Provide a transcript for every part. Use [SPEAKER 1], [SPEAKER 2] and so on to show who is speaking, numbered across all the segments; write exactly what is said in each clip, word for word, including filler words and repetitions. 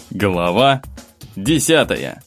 [SPEAKER 1] Глава десятая.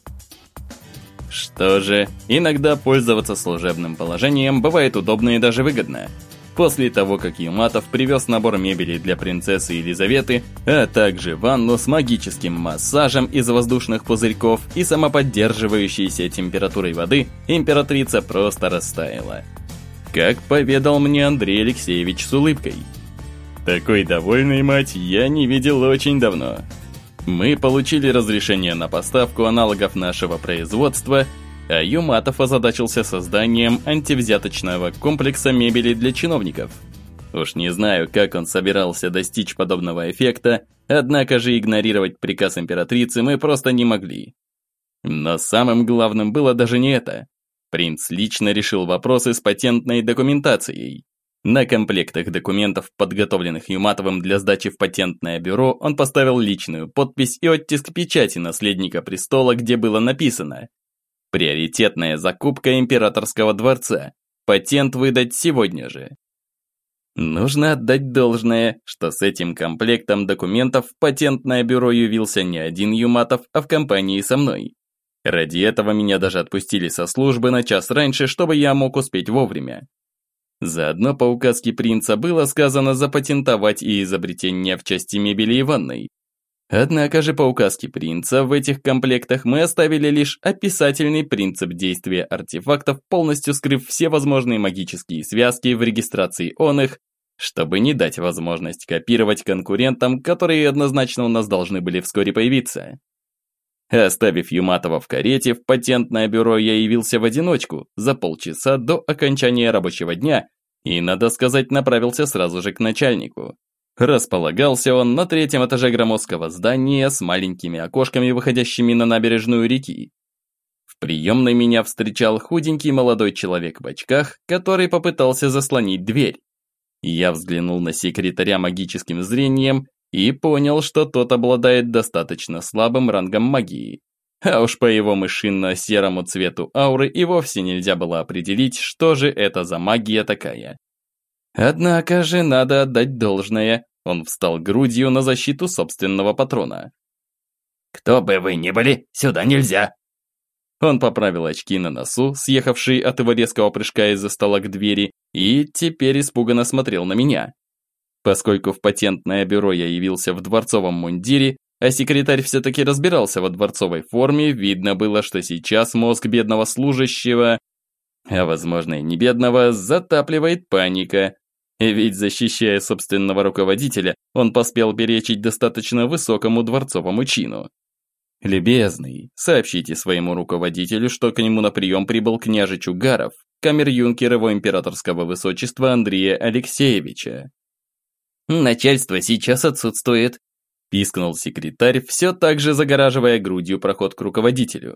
[SPEAKER 1] Что же, иногда пользоваться служебным положением бывает удобно и даже выгодно. После того, как Юматов привез набор мебели для принцессы Елизаветы, а также ванну с магическим массажем из воздушных пузырьков и самоподдерживающейся температурой воды, императрица просто растаяла. Как поведал мне Андрей Алексеевич с улыбкой. Такой довольной, мать, я не видел очень давно. Мы получили разрешение на поставку аналогов нашего производства, а Юматов озадачился созданием антивзяточного комплекса мебели для чиновников. Уж не знаю, как он собирался достичь подобного эффекта, однако же игнорировать приказ императрицы мы просто не могли. Но самым главным было даже не это. Принц лично решил вопросы с патентной документацией. На комплектах документов, подготовленных Юматовым для сдачи в патентное бюро, он поставил личную подпись и оттиск печати наследника престола, где было написано: «Приоритетная закупка императорского дворца. Патент выдать сегодня же». Нужно отдать должное, что с этим комплектом документов в патентное бюро явился не один Юматов, а в компании со мной. Ради этого меня даже отпустили со службы на час раньше, чтобы я мог успеть вовремя. Заодно по указке принца было сказано запатентовать и изобретение в части мебели и ванной. Однако же по указке принца в этих комплектах мы оставили лишь описательный принцип действия артефактов, полностью скрыв все возможные магические связки в регистрации он их, чтобы не дать возможность копировать конкурентам, которые однозначно у нас должны были вскоре появиться. Оставив Юматова в карете, в патентное бюро я явился в одиночку за полчаса до окончания рабочего дня и, надо сказать, направился сразу же к начальнику. Располагался он на третьем этаже громоздкого здания с маленькими окошками, выходящими на набережную реки. В приемной меня встречал худенький молодой человек в очках, который попытался заслонить дверь. Я взглянул на секретаря магическим зрением и понял, что тот обладает достаточно слабым рангом магии. А уж по его мышинно-серому цвету ауры и вовсе нельзя было определить, что же это за магия такая. Однако же надо отдать должное, он встал грудью на защиту собственного патрона.
[SPEAKER 2] «Кто бы вы ни были, сюда нельзя!»
[SPEAKER 1] Он поправил очки на носу, съехавшие от его резкого прыжка из-за стола к двери, и теперь испуганно смотрел на меня. Поскольку в патентное бюро я явился в дворцовом мундире, а секретарь все-таки разбирался во дворцовой форме, видно было, что сейчас мозг бедного служащего, а возможно и не бедного, затапливает паника. Ведь, защищая собственного руководителя, он поспел перечить достаточно высокому дворцовому чину. «Любезный, сообщите своему руководителю, что к нему на прием прибыл княжич Угаров, камер-юнкер его императорского высочества Андрея Алексеевича».
[SPEAKER 2] «Начальство сейчас отсутствует», –
[SPEAKER 1] пискнул секретарь, все так же загораживая грудью проход к руководителю.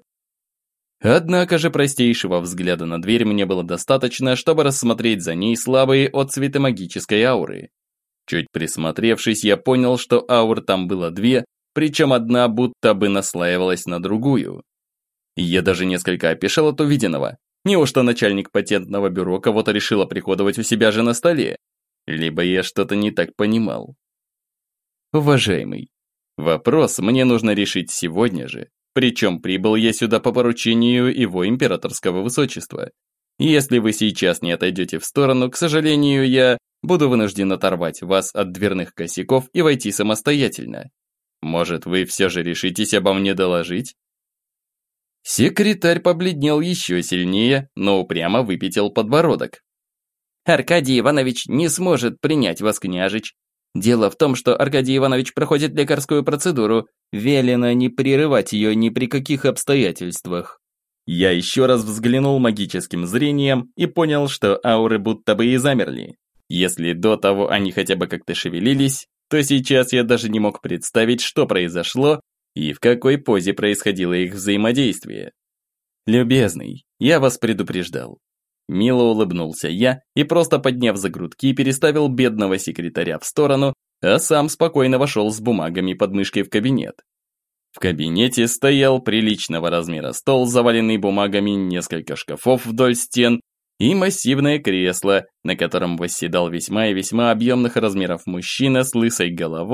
[SPEAKER 1] Однако же простейшего взгляда на дверь мне было достаточно, чтобы рассмотреть за ней слабые отцветы магической ауры. Чуть присмотревшись, я понял, что аур там было две, причем одна будто бы наслаивалась на другую. Я даже несколько опешил от увиденного. Неужто начальник патентного бюро кого-то решил оприходовать у себя же на столе? Либо я что-то не так понимал. Уважаемый, вопрос мне нужно решить сегодня же, причем прибыл я сюда по поручению его императорского высочества. Если вы сейчас не отойдете в сторону, к сожалению, я буду вынужден оторвать вас от дверных косяков и войти самостоятельно. Может, вы все же решитесь обо мне доложить? Секретарь побледнел еще сильнее, но упрямо выпятил подбородок.
[SPEAKER 2] «Аркадий Иванович не сможет принять вас, княжич. Дело в том, что Аркадий Иванович проходит лекарскую процедуру. Велено не прерывать ее ни при каких обстоятельствах».
[SPEAKER 1] Я еще раз взглянул магическим зрением и понял, что ауры будто бы и замерли. Если до того они хотя бы как-то шевелились, то сейчас я даже не мог представить, что произошло и в какой позе происходило их взаимодействие. «Любезный, я вас предупреждал». Мило улыбнулся я и, просто подняв за грудки, переставил бедного секретаря в сторону, а сам спокойно вошел с бумагами под мышкой в кабинет. В кабинете стоял приличного размера стол, заваленный бумагами, несколько шкафов вдоль стен и массивное кресло, на котором восседал весьма и весьма объемных размеров мужчина с лысой головой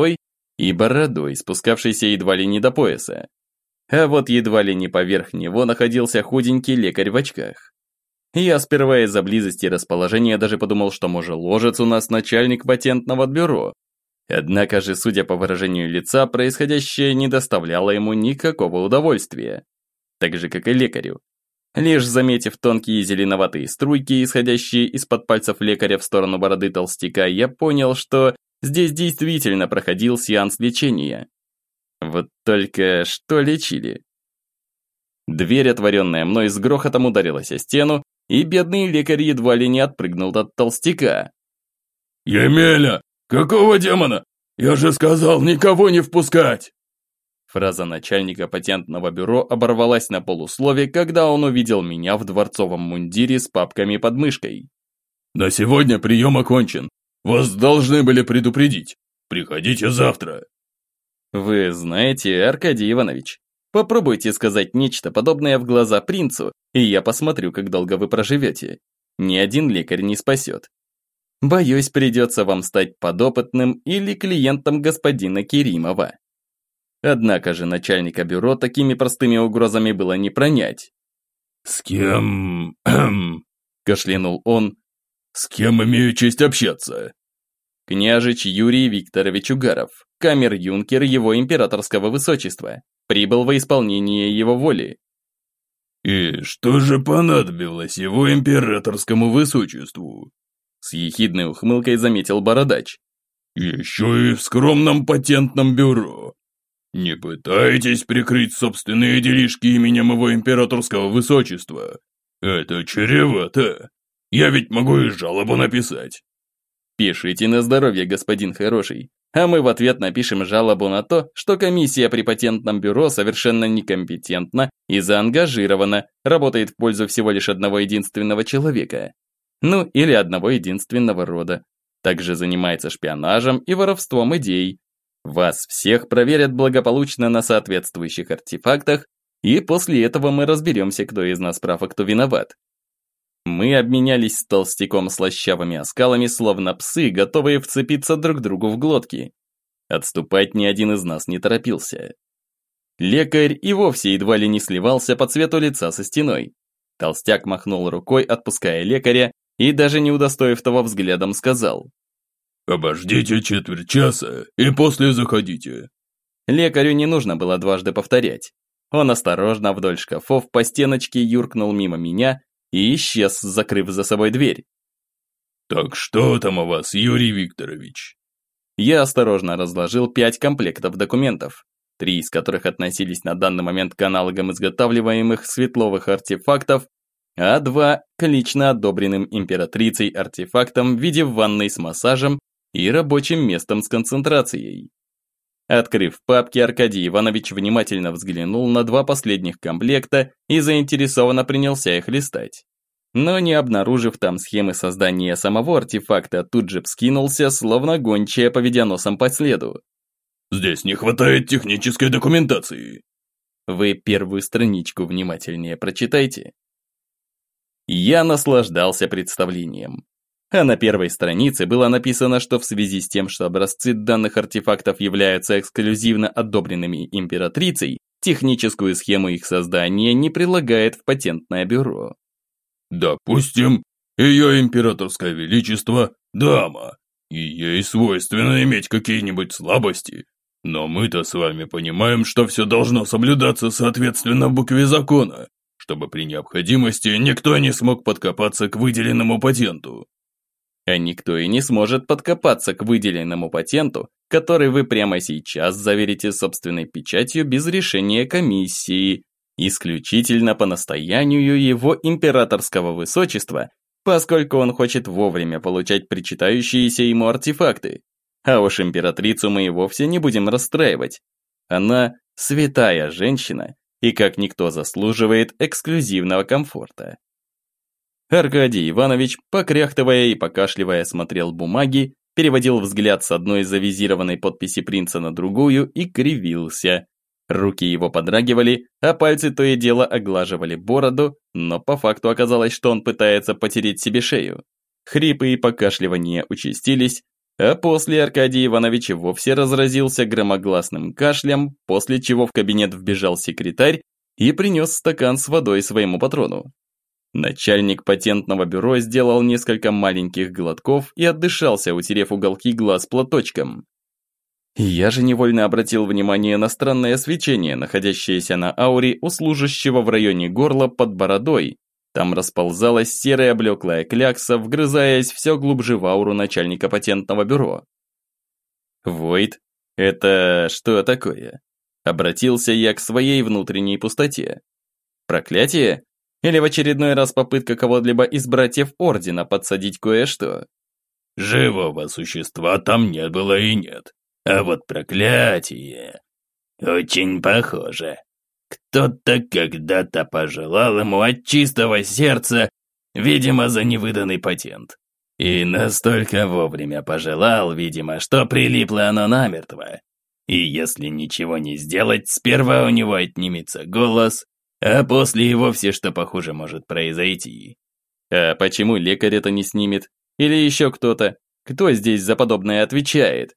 [SPEAKER 1] и бородой, спускавшейся едва ли не до пояса. А вот едва ли не поверх него находился худенький лекарь в очках. Я сперва из-за близости расположения даже подумал, что мужеложец у нас начальник патентного бюро. Однако же, судя по выражению лица, происходящее не доставляло ему никакого удовольствия. Так же, как и лекарю. Лишь заметив тонкие зеленоватые струйки, исходящие из-под пальцев лекаря в сторону бороды толстяка, я понял, что здесь действительно проходил сеанс лечения. Вот только что лечили? Дверь, отворенная мной, с грохотом ударилась о стену, и бедный лекарь едва ли не отпрыгнул от толстяка.
[SPEAKER 3] «Емеля, какого демона? Я же сказал, никого не впускать!»
[SPEAKER 1] Фраза начальника патентного бюро оборвалась на полуслове, когда он увидел меня в дворцовом мундире с папками под мышкой.
[SPEAKER 3] «На сегодня прием окончен. Вас должны были предупредить. Приходите завтра».
[SPEAKER 1] Вы знаете, Аркадий Иванович, попробуйте сказать нечто подобное в глаза принцу, и я посмотрю, как долго вы проживете. Ни один лекарь не спасет. Боюсь, придется вам стать подопытным или клиентом господина Керимова. Однако же начальника бюро такими простыми угрозами было не пронять.
[SPEAKER 3] «С кем...» –
[SPEAKER 1] кашлянул он.
[SPEAKER 3] «С кем имею честь общаться?»
[SPEAKER 1] Княжич Юрий Викторович Угаров, камер-юнкер его императорского высочества, прибыл во исполнение его воли.
[SPEAKER 3] «И что же понадобилось его императорскому высочеству?»
[SPEAKER 1] С ехидной ухмылкой заметил бородач.
[SPEAKER 3] «Еще и в скромном патентном бюро. Не пытайтесь прикрыть собственные делишки именем его императорского высочества. Это чревато. Я ведь могу и жалобу написать».
[SPEAKER 1] Пишите на здоровье, господин хороший. А мы в ответ напишем жалобу на то, что комиссия при патентном бюро совершенно некомпетентна и заангажирована, работает в пользу всего лишь одного единственного человека. Ну, или одного единственного рода. Также занимается шпионажем и воровством идей. Вас всех проверят благополучно на соответствующих артефактах, и после этого мы разберемся, кто из нас прав, а кто виноват. Мы обменялись с толстяком слащавыми оскалами, словно псы, готовые вцепиться друг другу в глотки. Отступать ни один из нас не торопился. Лекарь и вовсе едва ли не сливался по цвету лица со стеной. Толстяк махнул рукой, отпуская лекаря, и даже не удостоив того взглядом сказал:
[SPEAKER 3] «Обождите четверть часа и после заходите».
[SPEAKER 1] Лекарю не нужно было дважды повторять. Он осторожно вдоль шкафов по стеночке юркнул мимо меня и исчез, закрыв за собой дверь.
[SPEAKER 3] «Так что там у вас, Юрий Викторович?»
[SPEAKER 1] Я осторожно разложил пять комплектов документов, три из которых относились на данный момент к аналогам изготавливаемых светловых артефактов, а два к лично одобренным императрицей артефактам в виде ванной с массажем и рабочим местом с концентрацией. Открыв папки, Аркадий Иванович внимательно взглянул на два последних комплекта и заинтересованно принялся их листать. Но не обнаружив там схемы создания самого артефакта, тут же вскинулся, словно гончая, поведя носом по следу.
[SPEAKER 3] «Здесь не хватает технической документации».
[SPEAKER 1] Вы первую страничку внимательнее прочитайте. Я наслаждался представлением. А на первой странице было написано, что в связи с тем, что образцы данных артефактов являются эксклюзивно одобренными императрицей, техническую схему их создания не прилагает в патентное бюро.
[SPEAKER 3] «Допустим, ее императорское величество – дама, и ей свойственно иметь какие-нибудь слабости, но мы-то с вами понимаем, что все должно соблюдаться соответственно букве закона, чтобы при необходимости никто не смог подкопаться к выделенному патенту».
[SPEAKER 1] А никто и не сможет подкопаться к выделенному патенту, который вы прямо сейчас заверите собственной печатью без решения комиссии, исключительно по настоянию его императорского высочества, поскольку он хочет вовремя получать причитающиеся ему артефакты. А уж императрицу мы и вовсе не будем расстраивать. Она святая женщина и как никто заслуживает эксклюзивного комфорта. Аркадий Иванович, покряхтывая и покашливая, смотрел бумаги, переводил взгляд с одной завизированной подписи принца на другую и кривился. Руки его подрагивали, а пальцы то и дело оглаживали бороду, но по факту оказалось, что он пытается потереть себе шею. Хрипы и покашливания участились, А после Аркадий Иванович вовсе разразился громогласным кашлем, после чего в кабинет вбежал секретарь и принес стакан с водой своему патрону. Начальник патентного бюро сделал несколько маленьких глотков и отдышался, утерев уголки глаз платочком. Я же невольно обратил внимание на странное свечение, находящееся на ауре у служащего в районе горла под бородой. Там расползалась серая блеклая клякса, вгрызаясь все глубже в ауру начальника патентного бюро. «Войд, это что такое?» Обратился я к своей внутренней пустоте. «Проклятие? Или в очередной раз попытка кого-либо из братьев Ордена подсадить кое-что?»
[SPEAKER 3] «Живого существа там не было и нет. А вот проклятие очень похоже. Кто-то когда-то пожелал ему от чистого сердца, видимо, за невыданный патент. И настолько вовремя пожелал, видимо, что прилипло оно намертво. И если ничего не сделать, сперва у него отнимется голос, а после и вовсе что похуже может произойти».
[SPEAKER 1] «А почему лекарь это не снимет? Или еще кто-то? Кто здесь за подобное отвечает?»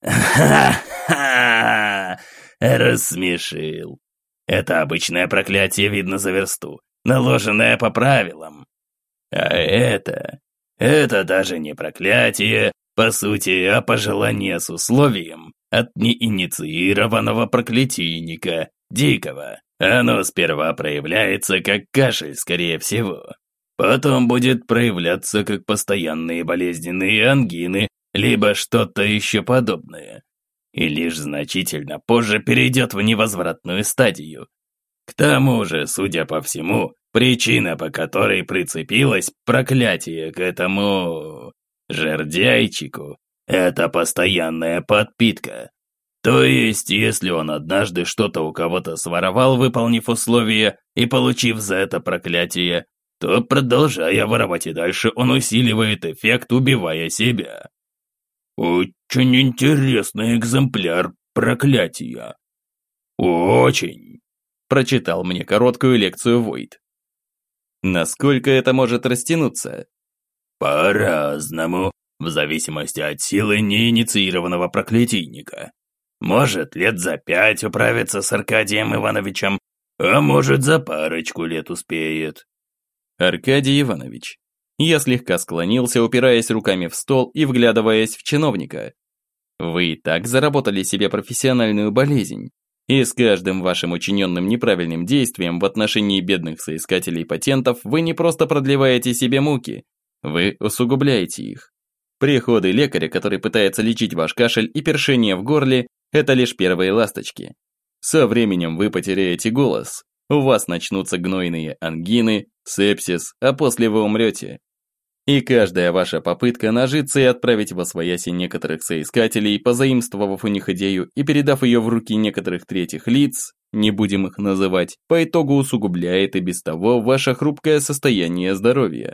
[SPEAKER 3] «Ха-ха! Рассмешил. Это обычное проклятие видно за версту, наложенное по правилам. А это... это даже не проклятие, по сути, а пожелание с условием от неинициированного проклятийника, дикого. Оно сперва проявляется как кашель, скорее всего. Потом будет проявляться как постоянные болезненные ангины, либо что-то еще подобное. И лишь значительно позже перейдет в невозвратную стадию. К тому же, судя по всему, причина, по которой прицепилось проклятие к этому жердяйчику, это постоянная подпитка. То есть, если он однажды что-то у кого-то своровал, выполнив условия и получив за это проклятие, то, продолжая воровать и дальше, он усиливает эффект, убивая себя. Очень интересный экземпляр проклятия. Очень.
[SPEAKER 1] Прочитал мне короткую лекцию Войд. Насколько это может растянуться?
[SPEAKER 3] По-разному, в зависимости от силы неинициированного проклятийника. Может, лет за пять управиться с Аркадием Ивановичем, а может, за парочку лет успеет.
[SPEAKER 1] Аркадий Иванович. Я слегка склонился, упираясь руками в стол и вглядываясь в чиновника. Вы и так заработали себе профессиональную болезнь, и с каждым вашим учиненным неправильным действием в отношении бедных соискателей патентов вы не просто продлеваете себе муки, вы усугубляете их. Приходы лекаря, который пытается лечить ваш кашель и першение в горле, это лишь первые ласточки. Со временем вы потеряете голос, у вас начнутся гнойные ангины, сепсис, а после вы умрете. И каждая ваша попытка нажиться и отправить во свояси некоторых соискателей, позаимствовав у них идею и передав ее в руки некоторых третьих лиц, не будем их называть, по итогу усугубляет и без того ваше хрупкое состояние здоровья.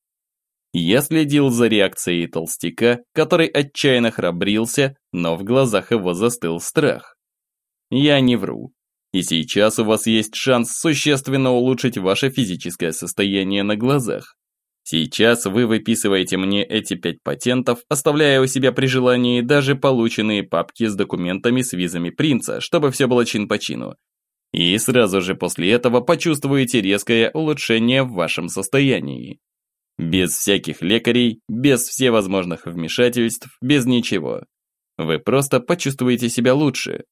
[SPEAKER 1] Я следил за реакцией толстяка, который отчаянно храбрился, но в глазах его застыл страх. Я не вру. И сейчас у вас есть шанс существенно улучшить ваше физическое состояние на глазах. Сейчас вы выписываете мне эти пять патентов, оставляя у себя при желании даже полученные папки с документами с визами принца, чтобы все было чин по чину. И сразу же после этого почувствуете резкое улучшение в вашем состоянии. Без всяких лекарей, без всевозможных вмешательств, без ничего. Вы просто почувствуете себя лучше.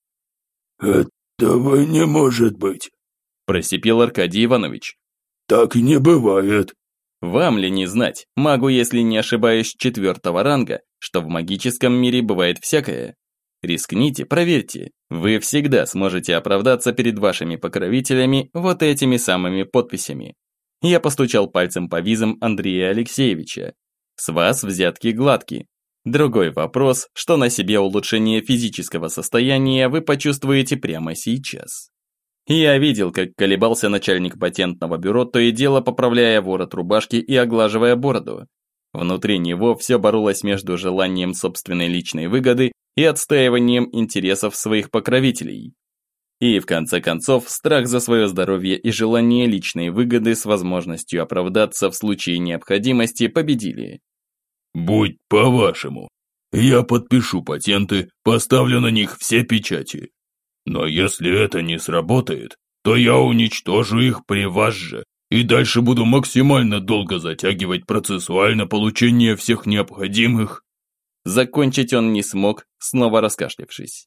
[SPEAKER 3] «Этого не может быть»,
[SPEAKER 1] – просипел Аркадий Иванович.
[SPEAKER 3] «Так не бывает».
[SPEAKER 1] Вам ли не знать, магу, если не ошибаюсь, четвертого ранга, что в магическом мире бывает всякое? Рискните, проверьте, вы всегда сможете оправдаться перед вашими покровителями вот этими самыми подписями. Я постучал пальцем по визам Андрея Алексеевича. С вас взятки гладки. Другой вопрос, что на себе улучшение физического состояния вы почувствуете прямо сейчас. Я видел, как колебался начальник патентного бюро, то и дело поправляя ворот рубашки и оглаживая бороду. Внутри него все боролось между желанием собственной личной выгоды и отстаиванием интересов своих покровителей. И в конце концов, страх за свое здоровье и желание личной выгоды с возможностью оправдаться в случае необходимости победили.
[SPEAKER 3] «Будь по-вашему, я подпишу патенты, поставлю на них все печати. Но если это не сработает, то я уничтожу их при вас же и дальше буду максимально долго затягивать процессуально получение всех необходимых».
[SPEAKER 1] Закончить он не смог, снова раскашлявшись.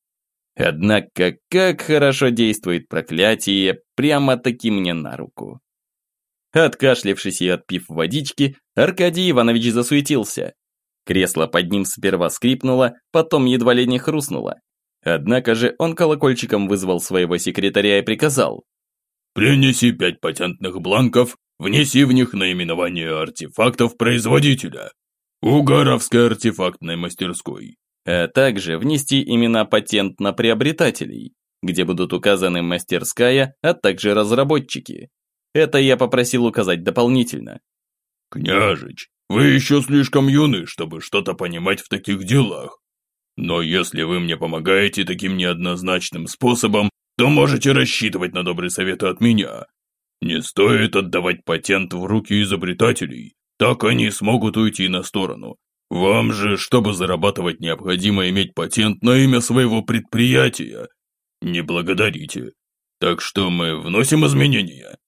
[SPEAKER 1] Однако, как хорошо действует проклятие, прямо-таки мне на руку. Откашлявшись и отпив водички, Аркадий Иванович засуетился. Кресло под ним сперва скрипнуло, потом едва ли не хрустнуло. Однако же он колокольчиком вызвал своего секретаря и приказал:
[SPEAKER 3] «Принеси пять патентных бланков, внеси в них наименование артефактов производителя. Угаровской артефактной мастерской».
[SPEAKER 1] А также внести имена патентно-приобретателей, где будут указаны мастерская, а также разработчики. Это я попросил указать дополнительно.
[SPEAKER 3] «Княжич, вы еще слишком юны, чтобы что-то понимать в таких делах. Но если вы мне помогаете таким неоднозначным способом, то можете рассчитывать на добрый совет от меня. Не стоит отдавать патент в руки изобретателей, так они смогут уйти на сторону. Вам же, чтобы зарабатывать, необходимо иметь патент на имя своего предприятия. Не благодарите. Так что мы вносим изменения».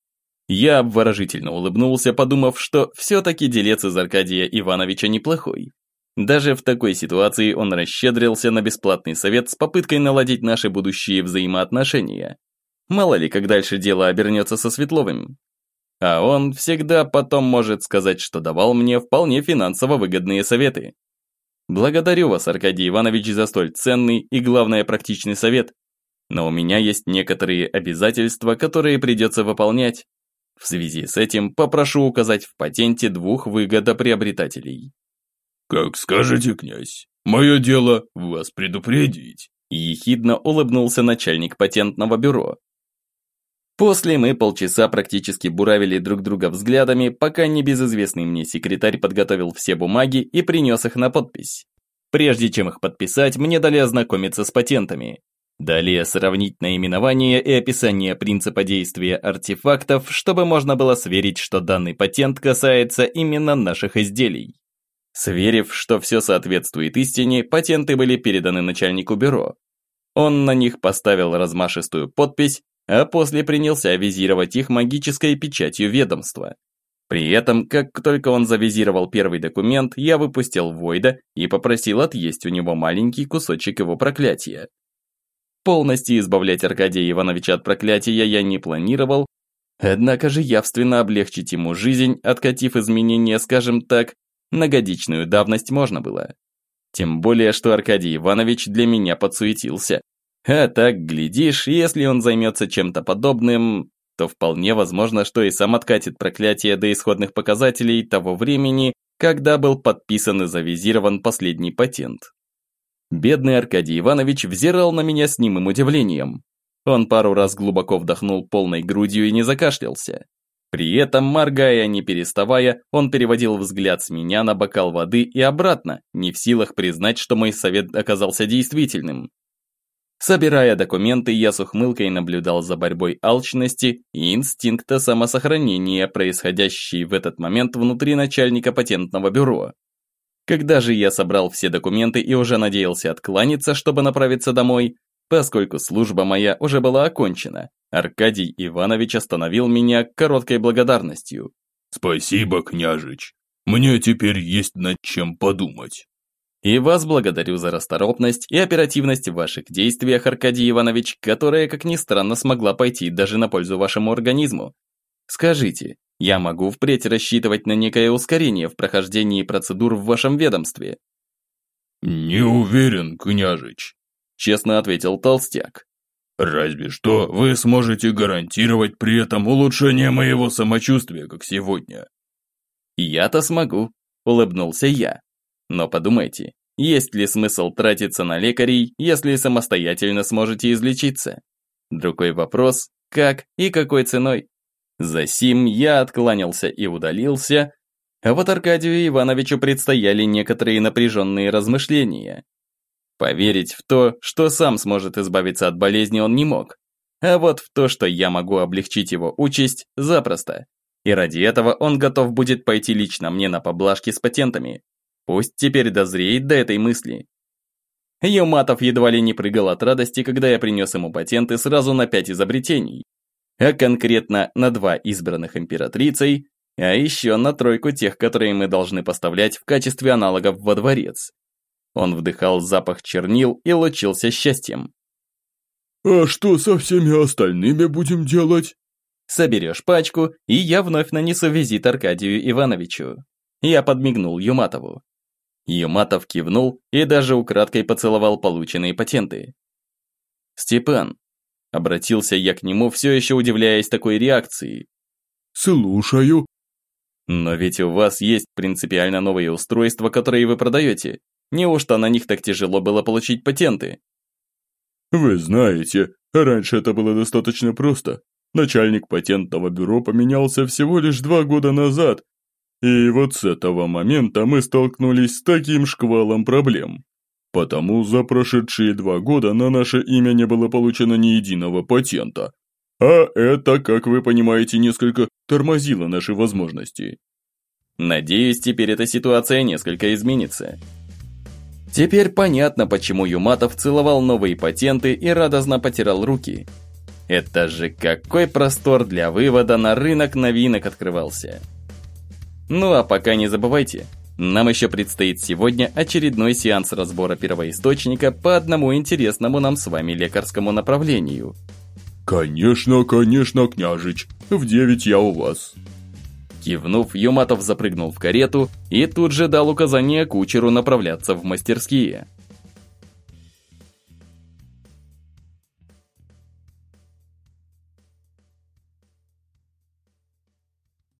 [SPEAKER 1] Я обворожительно улыбнулся, подумав, что все-таки делец из Аркадия Ивановича неплохой. Даже в такой ситуации он расщедрился на бесплатный совет с попыткой наладить наши будущие взаимоотношения. Мало ли, как дальше дело обернется со Светловым. А он всегда потом может сказать, что давал мне вполне финансово выгодные советы. Благодарю вас, Аркадий Иванович, за столь ценный и, главное, практичный совет. Но у меня есть некоторые обязательства, которые придется выполнять. В связи с этим попрошу указать в патенте двух выгодоприобретателей».
[SPEAKER 3] «Как скажете, князь. Мое дело вас предупредить», –
[SPEAKER 1] ехидно улыбнулся начальник патентного бюро. После мы полчаса практически буравили друг друга взглядами, пока небезызвестный мне секретарь подготовил все бумаги и принес их на подпись. Прежде чем их подписать, мне дали ознакомиться с патентами. Далее сравнить наименование и описание принципа действия артефактов, чтобы можно было сверить, что данный патент касается именно наших изделий. Сверив, что все соответствует истине, патенты были переданы начальнику бюро. Он на них поставил размашистую подпись, а после принялся визировать их магической печатью ведомства. При этом, как только он завизировал первый документ, я выпустил Войда и попросил отъесть у него маленький кусочек его проклятия. Полностью избавлять Аркадия Ивановича от проклятия я не планировал, однако же явственно облегчить ему жизнь, откатив изменения, скажем так, на годичную давность можно было. Тем более, что Аркадий Иванович для меня подсуетился. А так, глядишь, если он займется чем-то подобным, то вполне возможно, что и сам откатит проклятие до исходных показателей того времени, когда был подписан и завизирован последний патент. Бедный Аркадий Иванович взирал на меня с немым удивлением. Он пару раз глубоко вдохнул полной грудью и не закашлялся. При этом, моргая не переставая, он переводил взгляд с меня на бокал воды и обратно, не в силах признать, что мой совет оказался действительным. Собирая документы, я с ухмылкой наблюдал за борьбой алчности и инстинкта самосохранения, происходящей в этот момент внутри начальника патентного бюро. Когда же я собрал все документы и уже надеялся откланяться, чтобы направиться домой, поскольку служба моя уже была окончена, Аркадий Иванович остановил меня короткой благодарностью.
[SPEAKER 3] «Спасибо, княжич. Мне теперь есть над чем подумать».
[SPEAKER 1] И вас благодарю за расторопность и оперативность в ваших действиях, Аркадий Иванович, которая, как ни странно, смогла пойти даже на пользу вашему организму. Скажите, я могу впредь рассчитывать на некое ускорение в прохождении процедур в вашем ведомстве?»
[SPEAKER 3] «Не уверен, княжич», – честно ответил толстяк. «Разве что вы сможете гарантировать при этом улучшение моего самочувствия, как сегодня».
[SPEAKER 1] «Я-то смогу», – улыбнулся я. «Но подумайте, есть ли смысл тратиться на лекарей, если самостоятельно сможете излечиться? Другой вопрос – как и какой ценой?» Засим я откланялся и удалился, а вот Аркадию Ивановичу предстояли некоторые напряженные размышления. Поверить в то, что сам сможет избавиться от болезни, он не мог, а вот в то, что я могу облегчить его участь, запросто. И ради этого он готов будет пойти лично мне на поблажки с патентами. Пусть теперь дозреет до этой мысли. Юматов едва ли не прыгал от радости, когда я принес ему патенты сразу на пять изобретений, а конкретно на два избранных императрицей, а еще на тройку тех, которые мы должны поставлять в качестве аналогов во дворец. Он вдыхал запах чернил и лучился счастьем.
[SPEAKER 3] «А что со всеми остальными будем делать?»
[SPEAKER 1] «Соберешь пачку, и я вновь нанесу визит Аркадию Ивановичу». Я подмигнул Юматову. Юматов кивнул и даже украдкой поцеловал полученные патенты. «Степан», — обратился я к нему, все еще удивляясь такой реакции.
[SPEAKER 3] «Слушаю».
[SPEAKER 1] «Но ведь у вас есть принципиально новые устройства, которые вы продаете. Неужто на них так тяжело было получить патенты?»
[SPEAKER 3] «Вы знаете, раньше это было достаточно просто. Начальник патентного бюро поменялся всего лишь два года назад, и вот с этого момента мы столкнулись с таким шквалом проблем. Потому за прошедшие два года на наше имя не было получено ни единого патента. А это, как вы понимаете, несколько тормозило наши возможности».
[SPEAKER 1] «Надеюсь, теперь эта ситуация несколько изменится». Теперь понятно, почему Юматов целовал новые патенты и радостно потирал руки. Это же какой простор для вывода на рынок новинок открывался. Ну а пока не забывайте, нам еще предстоит сегодня очередной сеанс разбора первоисточника по одному интересному нам с вами лекарскому направлению.
[SPEAKER 3] «Конечно, конечно, княжич, в девять я у вас».
[SPEAKER 1] Кивнув, Юматов запрыгнул в карету и тут же дал указание кучеру направляться в мастерские.